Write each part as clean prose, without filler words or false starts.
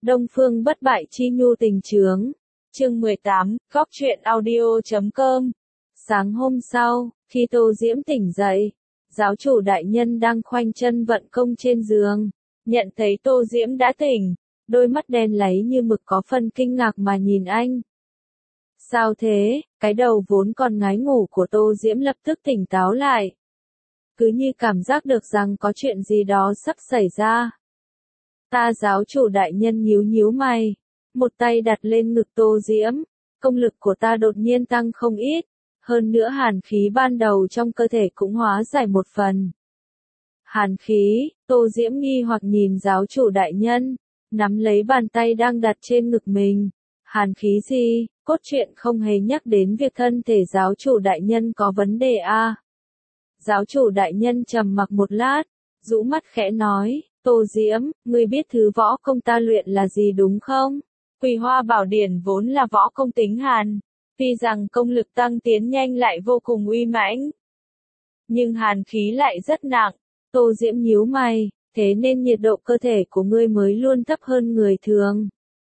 Đông Phương bất bại chi nhu tình chướng. Chương 18, góc truyện audio.com. Sáng hôm sau, khi Tô Diễm tỉnh dậy, giáo chủ đại nhân đang khoanh chân vận công trên giường, nhận thấy Tô Diễm đã tỉnh, đôi mắt đen láy như mực có phần kinh ngạc mà nhìn anh. Sao thế? Cái đầu vốn còn ngái ngủ của Tô Diễm lập tức tỉnh táo lại. Cứ như cảm giác được rằng có chuyện gì đó sắp xảy ra. Ta giáo chủ đại nhân nhíu nhíu mày, một tay đặt lên ngực Tô Diễm, công lực của ta đột nhiên tăng không ít, hơn nữa hàn khí ban đầu trong cơ thể cũng hóa giải một phần. Hàn khí, Tô Diễm nghi hoặc nhìn giáo chủ đại nhân, nắm lấy bàn tay đang đặt trên ngực mình. Hàn khí gì, cốt truyện không hề nhắc đến việc thân thể giáo chủ đại nhân có vấn đề à. Giáo chủ đại nhân trầm mặc một lát, rũ mắt khẽ nói, Tô Diễm, ngươi biết thứ võ công ta luyện là gì đúng không? Quỳ Hoa Bảo Điển vốn là võ công tính hàn, tuy rằng công lực tăng tiến nhanh lại vô cùng uy mãnh. Nhưng hàn khí lại rất nặng, Tô Diễm nhíu mày, thế nên nhiệt độ cơ thể của ngươi mới luôn thấp hơn người thường.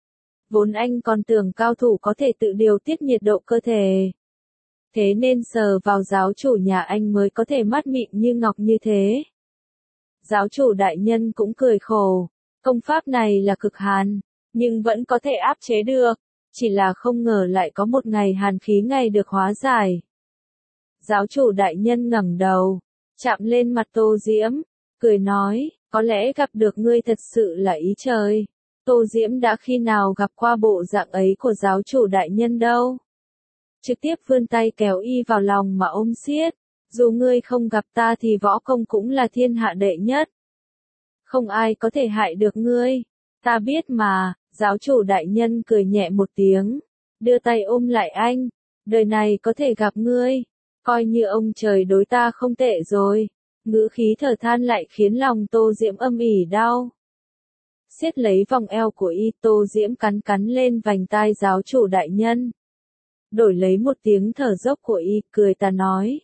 Vốn anh còn tưởng cao thủ có thể tự điều tiết nhiệt độ cơ thể. Thế nên sờ vào giáo chủ nhà anh mới có thể mắt mịn như ngọc như thế. Giáo chủ đại nhân cũng cười khổ, công pháp này là cực hàn, nhưng vẫn có thể áp chế được, chỉ là không ngờ lại có một ngày hàn khí này được hóa giải. Giáo chủ đại nhân ngẩng đầu, chạm lên mặt Tô Diễm, cười nói, có lẽ gặp được ngươi thật sự là ý trời. Tô Diễm đã khi nào gặp qua bộ dạng ấy của giáo chủ đại nhân đâu. Trực tiếp vươn tay kéo y vào lòng mà ôm siết, dù ngươi không gặp ta thì võ công cũng là thiên hạ đệ nhất. Không ai có thể hại được ngươi, ta biết mà, giáo chủ đại nhân cười nhẹ một tiếng, đưa tay ôm lại anh, đời này có thể gặp ngươi, coi như ông trời đối ta không tệ rồi. Ngữ khí thở than lại khiến lòng Tô Diễm âm ỉ đau. Siết lấy vòng eo của y, Tô Diễm cắn cắn lên vành tai giáo chủ đại nhân. Đổi lấy một tiếng thở dốc của y, cười ta nói.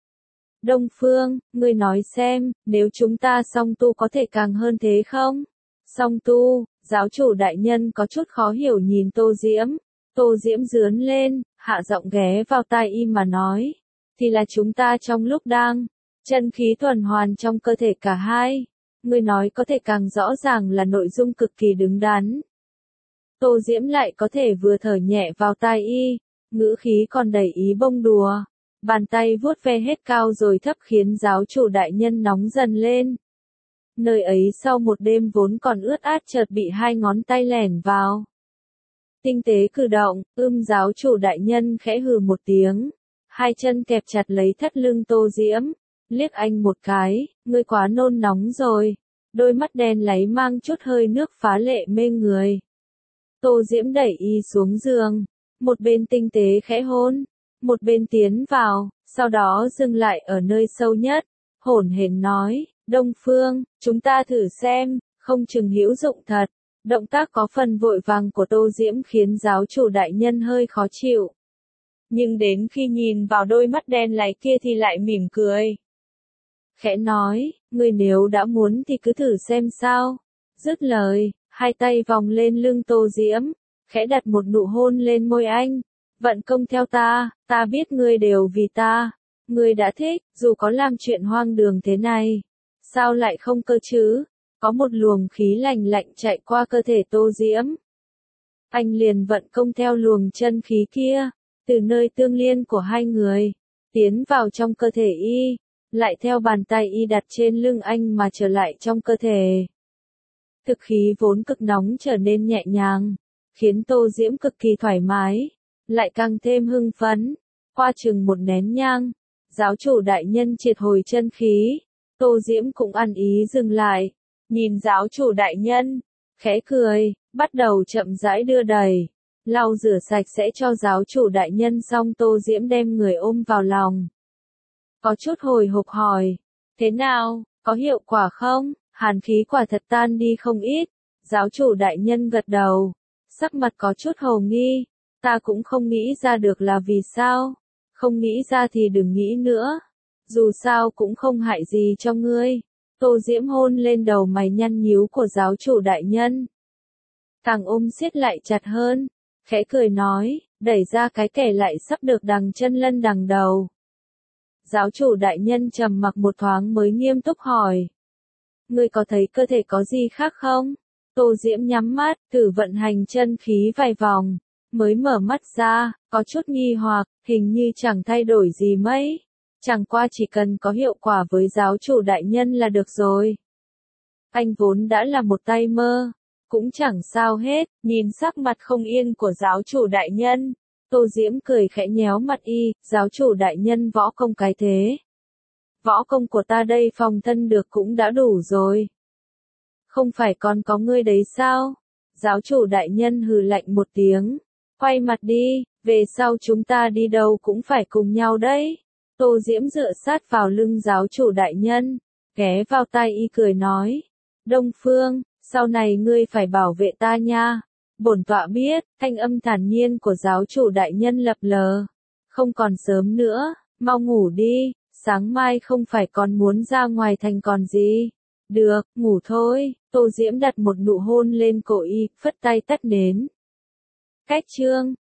Đông Phương, ngươi nói xem, nếu chúng ta song tu có thể càng hơn thế không? Song tu, giáo chủ đại nhân có chút khó hiểu nhìn Tô Diễm. Tô Diễm rướn lên, hạ giọng ghé vào tai y mà nói. Thì là chúng ta trong lúc đang, chân khí tuần hoàn trong cơ thể cả hai. Ngươi nói có thể càng rõ ràng là nội dung cực kỳ đứng đắn. Tô Diễm lại có thể vừa thở nhẹ vào tai y, ngữ khí còn đầy ý bông đùa. Bàn tay vuốt ve hết cao rồi thấp khiến giáo chủ đại nhân nóng dần lên. Nơi ấy sau một đêm vốn còn ướt át chợt bị hai ngón tay lẻn vào. Tinh tế cử động, giáo chủ đại nhân khẽ hừ một tiếng. Hai chân kẹp chặt lấy thắt lưng Tô Diễm, liếc anh một cái, ngươi quá nôn nóng rồi. Đôi mắt đen láy mang chút hơi nước phá lệ mê người. Tô Diễm đẩy y xuống giường, một bên tinh tế khẽ hôn, một bên tiến vào, sau đó dừng lại ở nơi sâu nhất, hổn hển nói, Đông Phương, chúng ta thử xem, không chừng hữu dụng thật. Động tác có phần vội vàng của Tô Diễm khiến giáo chủ đại nhân hơi khó chịu. Nhưng đến khi nhìn vào đôi mắt đen láy kia thì lại mỉm cười. Khẽ nói, ngươi nếu đã muốn thì cứ thử xem sao. Dứt lời, hai tay vòng lên lưng Tô Diễm, khẽ đặt một nụ hôn lên môi anh. Vận công theo ta biết ngươi đều vì ta. Ngươi đã thích, dù có làm chuyện hoang đường thế này. Sao lại không cơ chứ? Có một luồng khí lành lạnh chạy qua cơ thể Tô Diễm. Anh liền vận công theo luồng chân khí kia, từ nơi tương liên của hai người, tiến vào trong cơ thể y, lại theo bàn tay y đặt trên lưng anh mà trở lại trong cơ thể. Thực khí vốn cực nóng trở nên nhẹ nhàng, khiến Tô Diễm cực kỳ thoải mái, lại càng thêm hưng phấn. Qua chừng một nén nhang, giáo chủ đại nhân triệt hồi chân khí, Tô Diễm cũng ăn ý dừng lại, nhìn giáo chủ đại nhân, khẽ cười, bắt đầu chậm rãi đưa đẩy, lau rửa sạch sẽ cho giáo chủ đại nhân xong Tô Diễm đem người ôm vào lòng. Có chút hồi hộp hỏi, thế nào, có hiệu quả không? Hàn khí quả thật tan đi không ít. Giáo chủ đại nhân gật đầu, sắc mặt có chút hồ nghi, ta cũng không nghĩ ra được là vì sao. Không nghĩ ra thì đừng nghĩ nữa, dù sao cũng không hại gì cho ngươi. Tô Diễm hôn lên đầu mày nhăn nhíu của giáo chủ đại nhân. càng ôm siết lại chặt hơn, khẽ cười nói, đẩy ra cái kẻ lại sắp được đằng chân lân đằng đầu. Giáo chủ đại nhân trầm mặc một thoáng mới nghiêm túc hỏi. Ngươi có thấy cơ thể có gì khác không? Tô Diễm nhắm mắt, thử vận hành chân khí vài vòng, mới mở mắt ra, có chút nghi hoặc, hình như chẳng thay đổi gì mấy. Chẳng qua chỉ cần có hiệu quả với giáo chủ đại nhân là được rồi. Anh vốn đã là một tay mơ, cũng chẳng sao hết, nhìn sắc mặt không yên của giáo chủ đại nhân. Tô Diễm cười khẽ nhéo mặt y, giáo chủ đại nhân võ công cái thế. Võ công của ta đây phòng thân được cũng đã đủ rồi. Không phải còn có ngươi đấy sao? Giáo chủ đại nhân hừ lạnh một tiếng. Quay mặt đi, về sau chúng ta đi đâu cũng phải cùng nhau đấy. Tô Diễm dựa sát vào lưng giáo chủ đại nhân, ghé vào tai y cười nói. Đông Phương, sau này ngươi phải bảo vệ ta nha. Bổn tọa biết, thanh âm thản nhiên của giáo chủ đại nhân lập lờ. Không còn sớm nữa, mau ngủ đi, sáng mai không phải còn muốn ra ngoài thành còn gì. Được, ngủ thôi. Tô Diễm đặt một nụ hôn lên cổ y, phất tay tắt nến. Cách chương